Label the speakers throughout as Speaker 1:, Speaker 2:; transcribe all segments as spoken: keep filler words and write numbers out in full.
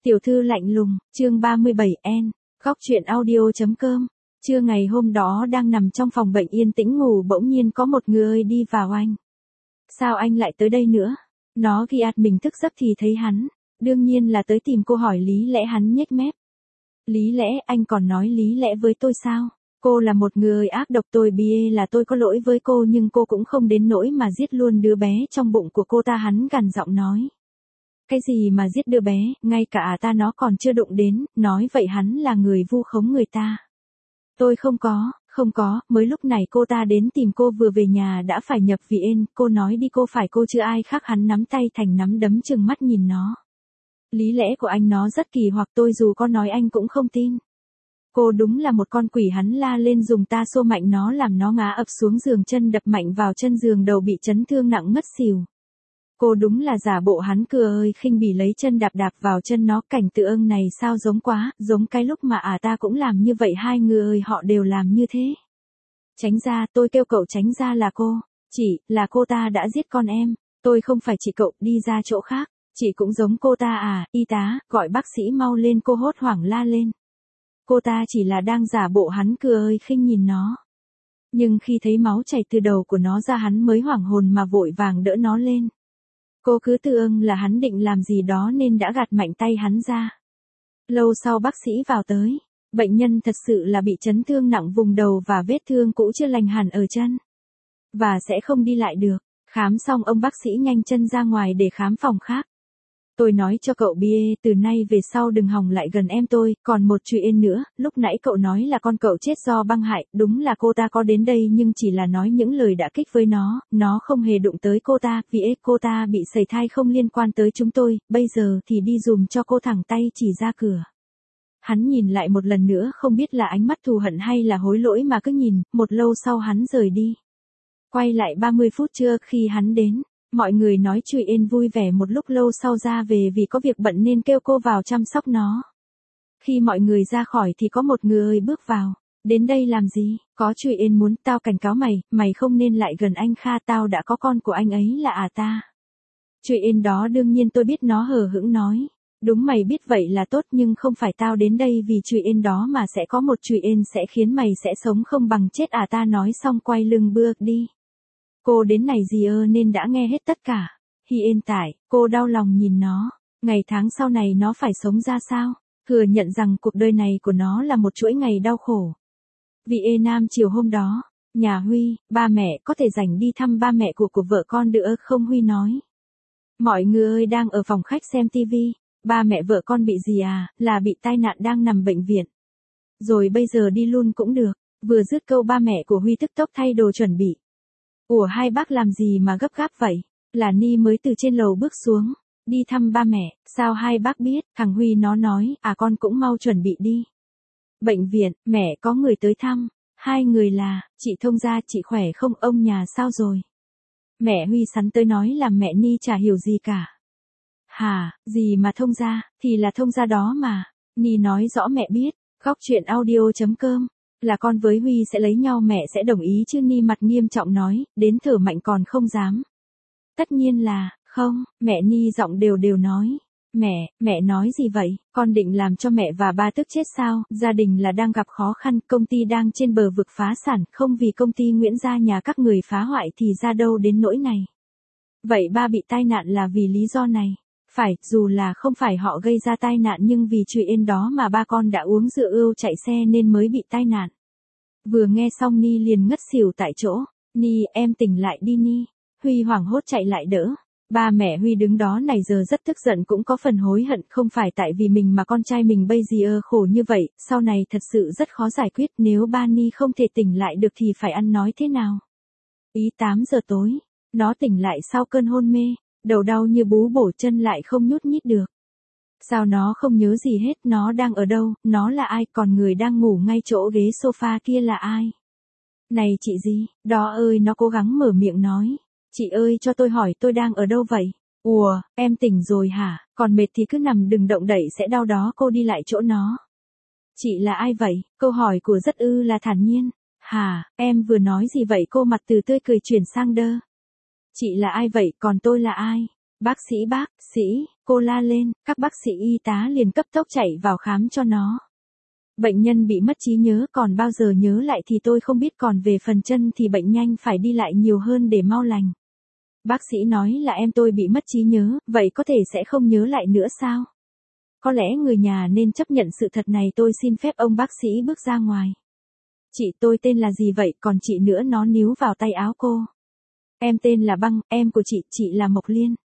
Speaker 1: Tiểu thư lạnh lùng, chương ba mươi bảy N, góc truyện audio.com. Trưa ngày hôm đó đang nằm trong phòng bệnh yên tĩnh ngủ bỗng nhiên có một người đi vào anh. Sao anh lại tới đây nữa? Nó ghi ạt mình thức giấc thì thấy hắn. Đương nhiên là tới tìm cô hỏi lý lẽ, hắn nhếch mép. Lý lẽ, anh còn nói lý lẽ với tôi sao? Cô là một người ác độc, tôi biết là tôi có lỗi với cô nhưng cô cũng không đến nỗi mà giết luôn đứa bé trong bụng của cô ta, hắn gằn giọng nói. Cái gì mà giết đứa bé, ngay cả ta nó còn chưa đụng đến, nói vậy hắn là người vu khống người ta. Tôi không có, không có, mới lúc này cô ta đến tìm cô vừa về nhà đã phải nhập viện, cô nói đi cô phải cô chứ ai khác, hắn nắm tay thành nắm đấm trừng mắt nhìn nó. Lý lẽ của anh nó rất kỳ hoặc tôi dù có nói anh cũng không tin. Cô đúng là một con quỷ, hắn la lên dùng ta xô mạnh nó làm nó ngã ập xuống giường, chân đập mạnh vào chân giường, đầu bị chấn thương nặng ngất xỉu. Cô đúng là giả bộ, hắn cười ơi khinh bỉ lấy chân đạp đạp vào chân nó, cảnh tượng này sao giống quá, giống cái lúc mà à ta cũng làm như vậy, hai người ơi họ đều làm như thế. Tránh ra, tôi kêu cậu tránh ra, là cô, chị, là cô ta đã giết con em, tôi không phải chị, cậu đi ra chỗ khác, chị cũng giống cô ta à, y tá, gọi bác sĩ mau lên, cô hốt hoảng la lên. Cô ta chỉ là đang giả bộ, hắn cười ơi khinh nhìn nó. Nhưng khi thấy máu chảy từ đầu của nó ra hắn mới hoảng hồn mà vội vàng đỡ nó lên. Cô cứ tưởng là hắn định làm gì đó nên đã gạt mạnh tay hắn ra. Lâu sau bác sĩ vào tới. Bệnh nhân thật sự là bị chấn thương nặng vùng đầu và vết thương cũ chưa lành hẳn ở chân. Và sẽ không đi lại được. Khám xong ông bác sĩ nhanh chân ra ngoài để khám phòng khác. Tôi nói cho cậu bia, từ nay về sau đừng hòng lại gần em tôi, còn một chuyện nữa, lúc nãy cậu nói là con cậu chết do băng hại, đúng là cô ta có đến đây nhưng chỉ là nói những lời đả kích với nó, nó không hề đụng tới cô ta, vì ế cô ta bị sẩy thai không liên quan tới chúng tôi, bây giờ thì đi dùm cho cô, thẳng tay chỉ ra cửa. Hắn nhìn lại một lần nữa, không biết là ánh mắt thù hận hay là hối lỗi mà cứ nhìn, một lâu sau hắn rời đi. Quay lại ba mươi phút trưa khi hắn đến. Mọi người nói chuyện vui vẻ một lúc, lâu sau ra về vì có việc bận nên kêu cô vào chăm sóc nó. Khi mọi người ra khỏi thì có một người bước vào. Đến đây làm gì? Có chuyện muốn, tao cảnh cáo mày, mày không nên lại gần anh Kha, tao đã có con của anh ấy là à ta. Chuyện đó đương nhiên tôi biết, nó hờ hững nói. Đúng, mày biết vậy là tốt nhưng không phải tao đến đây vì chuyện đó mà sẽ có một chuyện sẽ khiến mày sẽ sống không bằng chết à, ta nói xong quay lưng bước đi. Cô đến này gì ơ nên đã nghe hết tất cả. Hiện tại, cô đau lòng nhìn nó. Ngày tháng sau này nó phải sống ra sao? Thừa nhận rằng cuộc đời này của nó là một chuỗi ngày đau khổ. Vì ê nam chiều hôm đó, nhà Huy, ba mẹ có thể rảnh đi thăm ba mẹ của của vợ con được không? Huy nói. Mọi người đang ở phòng khách xem tivi. Ba mẹ vợ con bị gì à? Là bị tai nạn, đang nằm bệnh viện. Rồi bây giờ đi luôn cũng được. Vừa dứt câu ba mẹ của Huy tức tốc thay đồ chuẩn bị. Ủa hai bác làm gì mà gấp gáp vậy? Là Ni mới từ trên lầu bước xuống. Đi thăm ba mẹ, sao hai bác biết? Thằng Huy nó nói, à con cũng mau chuẩn bị đi. Bệnh viện, mẹ có người tới thăm. Hai người là, chị Thông Gia, chị khỏe không, ông nhà sao rồi? Mẹ Huy sắn tới nói làm mẹ Ni chả hiểu gì cả. Hà, gì mà Thông Gia, thì là Thông Gia đó mà. Ni nói rõ mẹ biết, góc truyện audio.com. Là con với Huy sẽ lấy nhau, mẹ sẽ đồng ý chứ? Ni mặt nghiêm trọng nói, đến thở mạnh còn không dám. Tất nhiên là, không, mẹ. Ni giọng đều đều nói. Mẹ, mẹ nói gì vậy, con định làm cho mẹ và ba tức chết sao? Gia đình là đang gặp khó khăn, công ty đang trên bờ vực phá sản, không vì công ty Nguyễn gia nhà các người phá hoại thì ra đâu đến nỗi này. Vậy ba bị tai nạn là vì lý do này. Phải, dù là không phải họ gây ra tai nạn nhưng vì chuyện đó mà ba con đã uống rượu ưu chạy xe nên mới bị tai nạn. Vừa nghe xong Ni liền ngất xỉu tại chỗ. Ni, em tỉnh lại đi Ni. Huy hoảng hốt chạy lại đỡ. Ba mẹ Huy đứng đó này giờ rất tức giận, cũng có phần hối hận, không phải tại vì mình mà con trai mình bây giờ khổ như vậy, sau này thật sự rất khó giải quyết, nếu ba Ni không thể tỉnh lại được thì phải ăn nói thế nào. Ý tám giờ tối, nó tỉnh lại sau cơn hôn mê, đầu đau như bú bổ, chân lại không nhúc nhích được. Sao nó không nhớ gì hết, nó đang ở đâu, nó là ai, còn người đang ngủ ngay chỗ ghế sofa kia là ai? Này chị gì, đó ơi, nó cố gắng mở miệng nói. Chị ơi cho tôi hỏi tôi đang ở đâu vậy? Ủa, em tỉnh rồi hả? Còn mệt thì cứ nằm đừng động đậy sẽ đau đó. Cô đi lại chỗ nó. Chị là ai vậy? Câu hỏi của rất ư là thản nhiên. Hả, em vừa nói gì vậy? Cô mặt từ tươi cười chuyển sang đơ. Chị là ai vậy, còn tôi là ai? Bác sĩ bác sĩ, cô la lên, các bác sĩ y tá liền cấp tốc chạy vào khám cho nó. Bệnh nhân bị mất trí nhớ, còn bao giờ nhớ lại thì tôi không biết, còn về phần chân thì bệnh nhanh phải đi lại nhiều hơn để mau lành. Bác sĩ nói là em tôi bị mất trí nhớ, vậy có thể sẽ không nhớ lại nữa sao? Có lẽ người nhà nên chấp nhận sự thật này, tôi xin phép ông bác sĩ bước ra ngoài. Chị, tôi tên là gì vậy, còn chị nữa, nó níu vào tay áo cô. Em tên là Băng, em của chị, chị là Mộc Liên.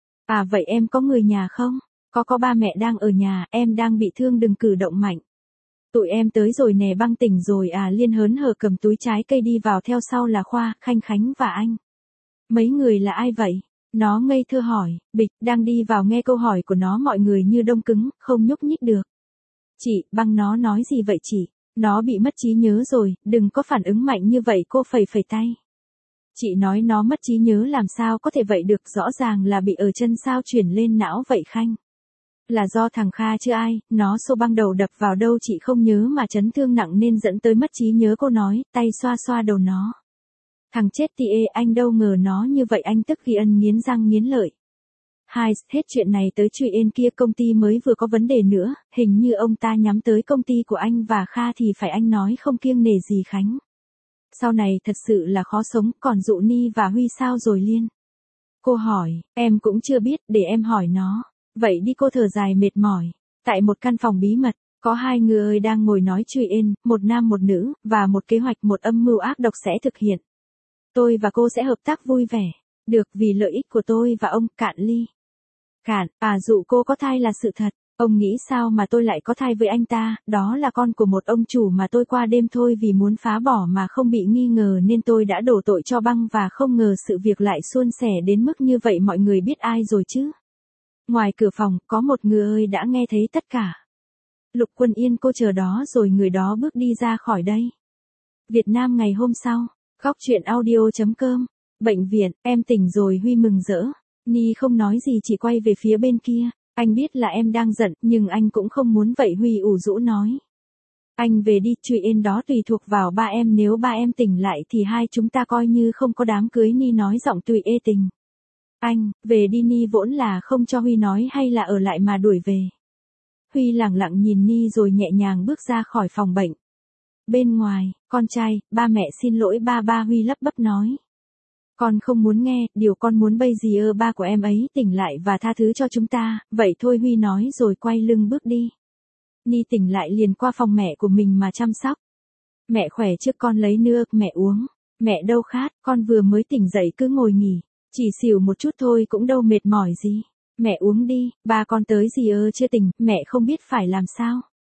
Speaker 1: À vậy em có người nhà không? Có có ba mẹ đang ở nhà, em đang bị thương đừng cử động mạnh. Tụi em tới rồi nè. Băng tỉnh rồi à? Liên hớn hở cầm túi trái cây đi vào, theo sau là Khoa, Khanh Khánh và anh. Mấy người là ai vậy? Nó ngây thơ hỏi, bịch, đang đi vào nghe câu hỏi của nó mọi người như đông cứng, không nhúc nhích được. Chị, Băng nó nói gì vậy chị? Nó bị mất trí nhớ rồi, đừng có phản ứng mạnh như vậy, cô phẩy phẩy tay. Chị nói nó mất trí nhớ làm sao có thể vậy được, rõ ràng là bị ở chân, sao chuyển lên não vậy Khanh? Là do thằng Kha chứ ai, nó xô băng đầu đập vào đâu chị không nhớ mà chấn thương nặng nên dẫn tới mất trí nhớ, cô nói, tay xoa xoa đầu nó. Thằng chết thì ê, anh đâu ngờ nó như vậy, anh tức ghi ân nghiến răng nghiến lợi. Hai, hết chuyện này tới chuyện ên kia, công ty mới vừa có vấn đề nữa, hình như ông ta nhắm tới công ty của anh và Kha thì phải, anh nói không kiêng nể gì Khánh. Sau này thật sự là khó sống, còn dụ Ni và Huy sao rồi Liên? Cô hỏi, em cũng chưa biết, để em hỏi nó. Vậy đi, cô thở dài mệt mỏi. Tại một căn phòng bí mật, có hai người đang ngồi nói chuyện ên, một nam một nữ, và một kế hoạch, một âm mưu ác độc sẽ thực hiện. Tôi và cô sẽ hợp tác vui vẻ. Được, vì lợi ích của tôi và ông. Cạn ly. Cạn, à dụ cô có thai là sự thật. Ông nghĩ sao mà tôi lại có thai với anh ta, đó là con của một ông chủ mà tôi qua đêm thôi, vì muốn phá bỏ mà không bị nghi ngờ nên tôi đã đổ tội cho Băng, và không ngờ sự việc lại suôn sẻ đến mức như vậy. Mọi người biết ai rồi chứ? Ngoài cửa phòng, có một người đã nghe thấy tất cả. Lục Quân Yên, cô chờ đó rồi người đó bước đi ra khỏi đây. Việt Nam ngày hôm sau, góc truyện audio chấm com. Bệnh viện, em tỉnh rồi. Huy mừng rỡ. Ni không nói gì, chỉ quay về phía bên kia. Anh biết là em đang giận, nhưng anh cũng không muốn vậy. Huy ủ rũ nói. Anh về đi, chuyện đó tùy thuộc vào ba em, nếu ba em tỉnh lại thì hai chúng ta coi như không có đám cưới. Ni nói giọng tùy ê tình. Anh, về đi. Ni vốn là không cho Huy nói hay là ở lại mà đuổi về. Huy lẳng lặng nhìn Ni rồi nhẹ nhàng bước ra khỏi phòng bệnh. Bên ngoài, con trai, ba mẹ xin lỗi ba ba. Huy lắp bắp nói. Con không muốn nghe, điều con muốn bây giờ ba của em ấy tỉnh lại và tha thứ cho chúng ta, vậy thôi. Huy nói rồi quay lưng bước đi. Ni tỉnh lại liền qua phòng mẹ của mình mà chăm sóc. Mẹ khỏe trước, con lấy nước mẹ uống. Mẹ đâu khát, con vừa mới tỉnh dậy cứ ngồi nghỉ. Chỉ xỉu một chút thôi cũng đâu mệt mỏi gì. Mẹ uống đi, ba con tới gì ơ chưa tỉnh, mẹ không biết phải làm sao.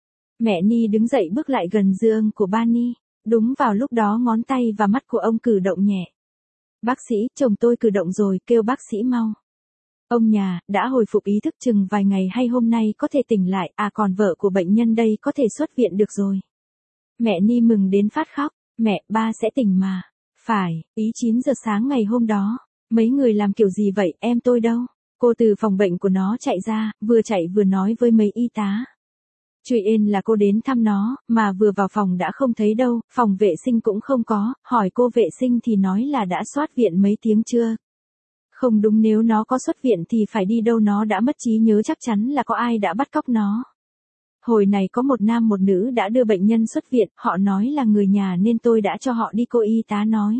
Speaker 1: Mẹ Ni đứng dậy bước lại gần giường của ba Ni. Đúng vào lúc đó ngón tay và mắt của ông cử động nhẹ. Bác sĩ, chồng tôi cử động rồi, kêu bác sĩ mau. Ông nhà, đã hồi phục ý thức chừng vài ngày hay hôm nay có thể tỉnh lại, à còn vợ của bệnh nhân đây có thể xuất viện được rồi. Mẹ Ni mừng đến phát khóc, mẹ, ba sẽ tỉnh mà. Phải, ý chín giờ sáng ngày hôm đó. Mấy người làm kiểu gì vậy, em tôi đâu? Cô từ phòng bệnh của nó chạy ra, vừa chạy vừa nói với mấy y tá. Chuyện là cô đến thăm nó, mà vừa vào phòng đã không thấy đâu, phòng vệ sinh cũng không có, hỏi cô vệ sinh thì nói là đã xuất viện mấy tiếng chưa? Không đúng, nếu nó có xuất viện thì phải đi đâu, nó đã mất trí nhớ, chắc chắn là có ai đã bắt cóc nó. Hồi này có một nam một nữ đã đưa bệnh nhân xuất viện, họ nói là người nhà nên tôi đã cho họ đi, cô y tá nói.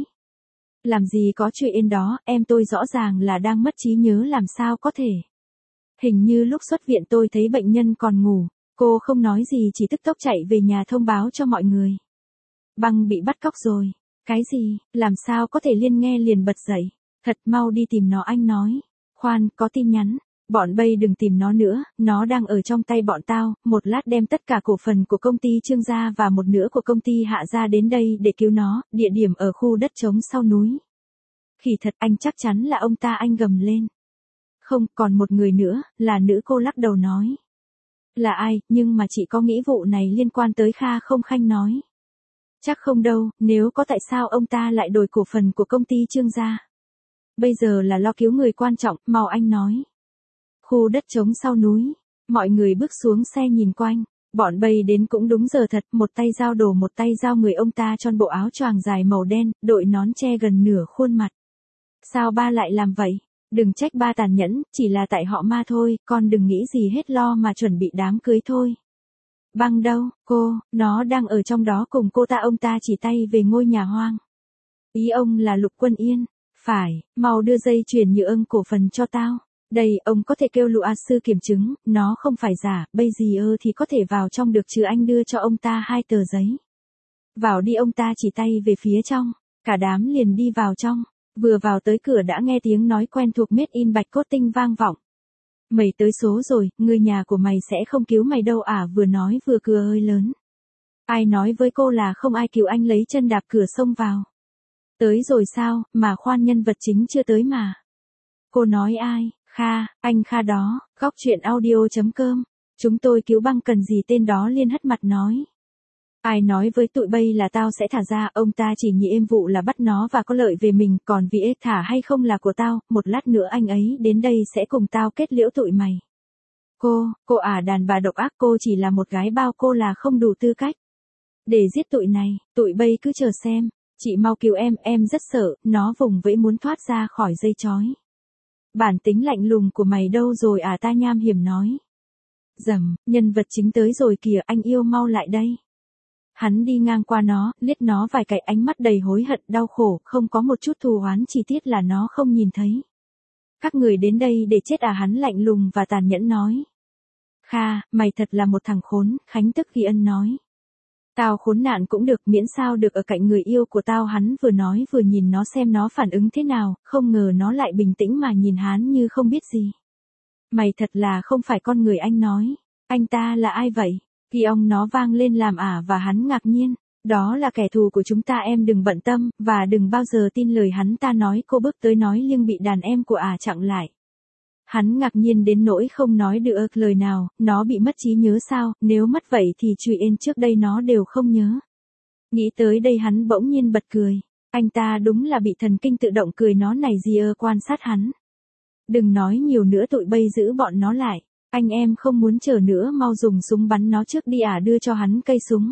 Speaker 1: Làm gì có chuyện đó, em tôi rõ ràng là đang mất trí nhớ, làm sao có thể. Hình như lúc xuất viện tôi thấy bệnh nhân còn ngủ. Cô không nói gì, chỉ tức tốc chạy về nhà thông báo cho mọi người. Băng bị bắt cóc rồi. Cái gì, làm sao có thể? Liên nghe liền bật dậy. Thật, mau đi tìm nó, anh nói. Khoan, có tin nhắn. Bọn bay đừng tìm nó nữa, nó đang ở trong tay bọn tao. Một lát đem tất cả cổ phần của công ty Trương gia và một nửa của công ty Hạ gia đến đây để cứu nó, địa điểm ở khu đất trống sau núi. Khỉ thật, anh chắc chắn là ông ta, anh gầm lên. Không, còn một người nữa, là nữ, cô lắc đầu nói. Là ai, nhưng mà chị có nghĩ vụ này liên quan tới Kha không? Khanh nói. Chắc không đâu, nếu có tại sao ông ta lại đổi cổ phần của công ty Trương gia? Bây giờ là lo cứu người quan trọng, mau, anh nói. Khu đất trống sau núi, mọi người bước xuống xe nhìn quanh, bọn bay đến cũng đúng giờ thật, một tay dao đổ một tay dao người, ông ta tròn bộ áo choàng dài màu đen, đội nón che gần nửa khuôn mặt. Sao ba lại làm vậy? Đừng trách ba tàn nhẫn, chỉ là tại họ ma thôi, con đừng nghĩ gì hết, lo mà chuẩn bị đám cưới thôi. Băng đâu, cô, nó đang ở trong đó cùng cô ta. Ông ta chỉ tay về ngôi nhà hoang. Ý ông là Lục Quân Yên. Phải, mau đưa dây chuyền nhựa ưng cổ phần cho tao. Đây, ông có thể kêu Lục A sư kiểm chứng, nó không phải giả, bây giờ thì có thể vào trong được chứ. Anh đưa cho ông ta hai tờ giấy. Vào đi, ông ta chỉ tay về phía trong. Cả đám liền đi vào trong. Vừa vào tới cửa đã nghe tiếng nói quen thuộc Made in Bạch Cốt Tinh vang vọng. Mày tới số rồi, người nhà của mày sẽ không cứu mày đâu à? Vừa nói vừa cười ơi lớn. Ai nói với cô là không ai cứu anh? Lấy chân đạp cửa xông vào. Tới rồi sao, mà khoan, nhân vật chính chưa tới mà. Cô nói ai? Kha, anh Kha đó. Góc truyện audio chấm com. Chúng tôi cứu Băng cần gì? Tên đó liên hất mặt nói. Ai nói với tụi bay là tao sẽ thả ra? Ông ta chỉ nghĩ êm vụ là bắt nó và có lợi về mình, còn vì ếch thả hay không là của tao, một lát nữa anh ấy đến đây sẽ cùng tao kết liễu tụi mày. Cô, cô à, đàn bà độc ác, cô chỉ là một gái bao, cô là không đủ tư cách để giết tụi này, tụi bay cứ chờ xem, chị mau cứu em, em rất sợ. Nó vùng vẫy muốn thoát ra khỏi dây chói. Bản tính lạnh lùng của mày đâu rồi à? Ta nham hiểm nói. Dầm, nhân vật chính tới rồi kìa, anh yêu mau lại đây. Hắn đi ngang qua nó, liếc nó vài cái, ánh mắt đầy hối hận, đau khổ, không có một chút thù oán, chi tiết là nó không nhìn thấy. Các người đến đây để chết à? Hắn lạnh lùng và tàn nhẫn nói. Kha, mày thật là một thằng khốn, Khánh tức ghi ân nói. Tao khốn nạn cũng được, miễn sao được ở cạnh người yêu của tao. Hắn vừa nói vừa nhìn nó xem nó phản ứng thế nào, không ngờ nó lại bình tĩnh mà nhìn hắn như không biết gì. Mày thật là không phải con người, anh nói. Anh ta là ai vậy? Khi ông nó vang lên làm ả và hắn ngạc nhiên. Đó là kẻ thù của chúng ta, em đừng bận tâm, và đừng bao giờ tin lời hắn ta nói. Cô bước tới nói liêng bị đàn em của ả chặn lại. Hắn ngạc nhiên đến nỗi không nói được lời nào. Nó bị mất trí nhớ sao? Nếu mất vậy thì chuyện ên trước đây nó đều không nhớ. Nghĩ tới đây hắn bỗng nhiên bật cười. Anh ta đúng là bị thần kinh tự động cười. Nó này gì ơ, quan sát hắn. Đừng nói nhiều nữa, tụi bay giữ bọn nó lại. Anh em không muốn chờ nữa, mau dùng súng bắn nó trước đi. Ả đưa cho hắn cây súng.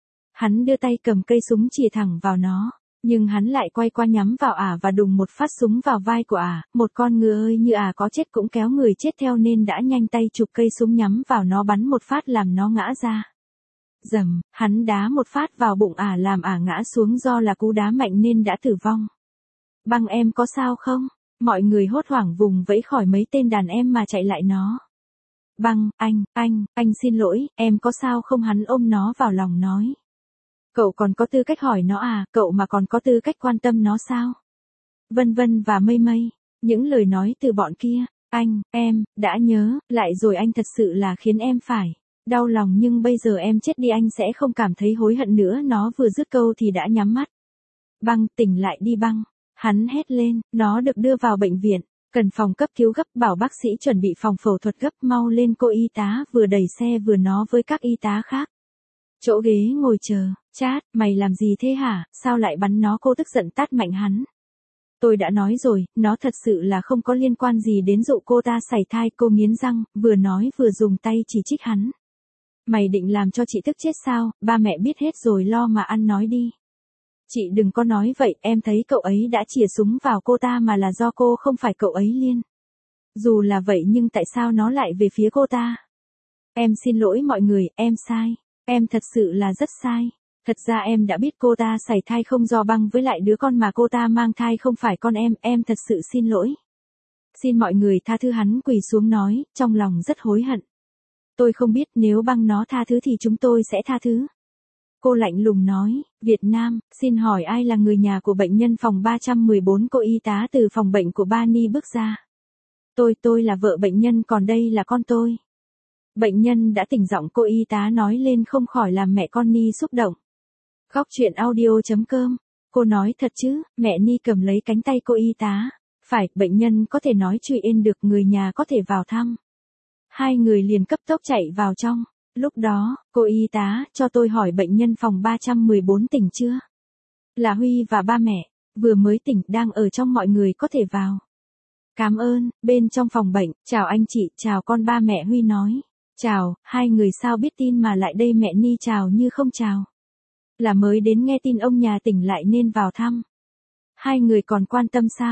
Speaker 1: Hắn đưa tay cầm cây súng chĩa thẳng vào nó. Nhưng hắn lại quay qua nhắm vào ả và đùng một phát súng vào vai của ả. Một con ngựa ơi, như ả có chết cũng kéo người chết theo nên đã nhanh tay chụp cây súng nhắm vào nó, bắn một phát làm nó ngã ra. Dầm, hắn đá một phát vào bụng ả làm ả ngã xuống, do là cú đá mạnh nên đã tử vong. Băng em có sao không? Mọi người hốt hoảng vùng vẫy khỏi mấy tên đàn em mà chạy lại nó. Băng, anh, anh, anh xin lỗi, em có sao không? Hắn ôm nó vào lòng nói. Cậu còn có tư cách hỏi nó à? Cậu mà còn có tư cách quan tâm nó sao? Vân vân và mây mây. Những lời nói từ bọn kia. Anh, em, đã nhớ, lại rồi, anh thật sự là khiến em phải đau lòng, nhưng bây giờ em chết đi anh sẽ không cảm thấy hối hận nữa. Nó vừa dứt câu thì đã nhắm mắt. Băng, tỉnh lại đi Băng. Hắn hét lên, nó được đưa vào bệnh viện. Cần phòng cấp cứu gấp, bảo bác sĩ chuẩn bị phòng phẫu thuật gấp, mau lên. Cô y tá vừa đẩy xe vừa nó với các y tá khác. Chỗ ghế ngồi chờ. Chát, mày làm gì thế hả? Sao lại bắn nó? Cô tức giận tát mạnh hắn. Tôi đã nói rồi, nó thật sự là không có liên quan gì đến dụ cô ta sảy thai. Cô nghiến răng, vừa nói vừa dùng tay chỉ trích hắn. Mày định làm cho chị tức chết sao? Ba mẹ biết hết rồi, lo mà ăn nói đi. Chị đừng có nói vậy, em thấy cậu ấy đã chĩa súng vào cô ta mà là do cô, không phải cậu ấy liên. Dù là vậy nhưng tại sao nó lại về phía cô ta? Em xin lỗi mọi người, em sai. Em thật sự là rất sai. Thật ra em đã biết cô ta sảy thai không do Băng, với lại đứa con mà cô ta mang thai không phải con em, em thật sự xin lỗi. Xin mọi người tha thứ. Hắn quỳ xuống nói, trong lòng rất hối hận. Tôi không biết, nếu Băng nó tha thứ thì chúng tôi sẽ tha thứ. Cô lạnh lùng nói, Việt Nam, xin hỏi ai là người nhà của bệnh nhân phòng ba trăm mười bốn? Cô y tá từ phòng bệnh của Bani bước ra. Tôi, tôi là vợ bệnh nhân, còn đây là con tôi. Bệnh nhân đã tỉnh, giọng cô y tá nói lên không khỏi làm mẹ con Ni xúc động. Góc truyện audio chấm com. Cô nói thật chứ? Mẹ Ni cầm lấy cánh tay cô y tá. Phải, bệnh nhân có thể nói chuyện được, người nhà có thể vào thăm. Hai người liền cấp tốc chạy vào trong. Lúc đó, cô y tá, cho tôi hỏi bệnh nhân phòng ba trăm mười bốn tỉnh chưa? Là Huy và ba mẹ, vừa mới tỉnh, đang ở trong, mọi người có thể vào. Cảm ơn. Bên trong phòng bệnh, chào anh chị, chào con. Ba mẹ Huy nói. Chào, hai người sao biết tin mà lại đây? Mẹ Ni chào như không chào. Là mới đến nghe tin ông nhà tỉnh lại nên vào thăm. Hai người còn quan tâm sao?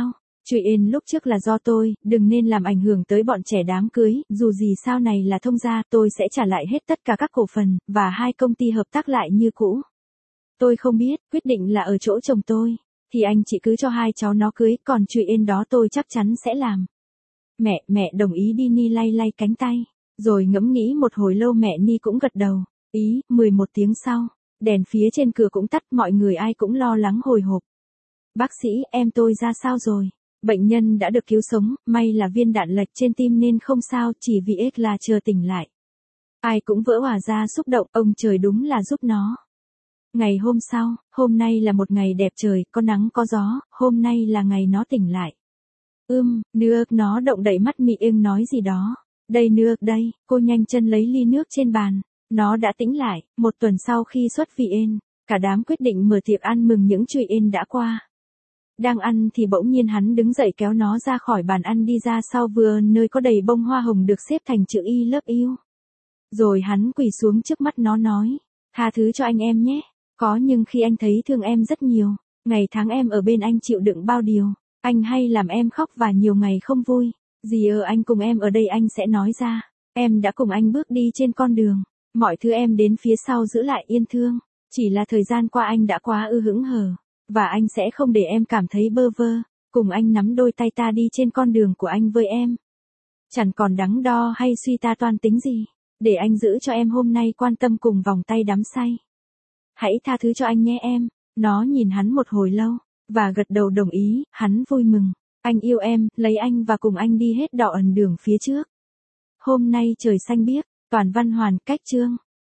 Speaker 1: Chuyện Yên lúc trước là do tôi, đừng nên làm ảnh hưởng tới bọn trẻ đám cưới, dù gì sau này là thông gia, tôi sẽ trả lại hết tất cả các cổ phần, và hai công ty hợp tác lại như cũ. Tôi không biết, quyết định là ở chỗ chồng tôi, thì anh chị cứ cho hai cháu nó cưới, còn chuyện Yên đó tôi chắc chắn sẽ làm. Mẹ, mẹ đồng ý đi. Ni lay lay cánh tay, rồi ngẫm nghĩ một hồi lâu mẹ Ni cũng gật đầu, ý. Mười một tiếng sau, đèn phía trên cửa cũng tắt, mọi người ai cũng lo lắng hồi hộp. Bác sĩ, em tôi ra sao rồi? Bệnh nhân đã được cứu sống, may là viên đạn lệch trên tim nên không sao, chỉ vì ếch là chờ tỉnh lại. Ai cũng vỡ òa ra xúc động, ông trời đúng là giúp nó. Ngày hôm sau, hôm nay là một ngày đẹp trời, có nắng có gió, hôm nay là ngày nó tỉnh lại. Ưm, nước nó động đậy mắt mị ưng nói gì đó. Đây nước đây, cô nhanh chân lấy ly nước trên bàn. Nó đã tỉnh lại, một tuần sau khi xuất viện, cả đám quyết định mở tiệc ăn mừng những chuyện Yên đã qua. Đang ăn thì bỗng nhiên hắn đứng dậy kéo nó ra khỏi bàn ăn đi ra sau vườn nơi có đầy bông hoa hồng được xếp thành chữ I love you. Rồi hắn quỳ xuống trước mắt nó nói, tha thứ cho anh em nhé, có nhưng khi anh thấy thương em rất nhiều, ngày tháng em ở bên anh chịu đựng bao điều, anh hay làm em khóc và nhiều ngày không vui, gì ở anh cùng em ở đây anh sẽ nói ra, em đã cùng anh bước đi trên con đường, mọi thứ em đến phía sau giữ lại yên thương, chỉ là thời gian qua anh đã quá ư hững hờ. Và anh sẽ không để em cảm thấy bơ vơ, cùng anh nắm đôi tay ta đi trên con đường của anh với em. Chẳng còn đắn đo hay suy ta toan tính gì, để anh giữ cho em hôm nay quan tâm cùng vòng tay đắm say. Hãy tha thứ cho anh nhé em. Nó nhìn hắn một hồi lâu, và gật đầu đồng ý, hắn vui mừng. Anh yêu em, lấy anh và cùng anh đi hết đỏ ẩn đường phía trước. Hôm nay trời xanh biếc, toàn văn hoàn cách chương.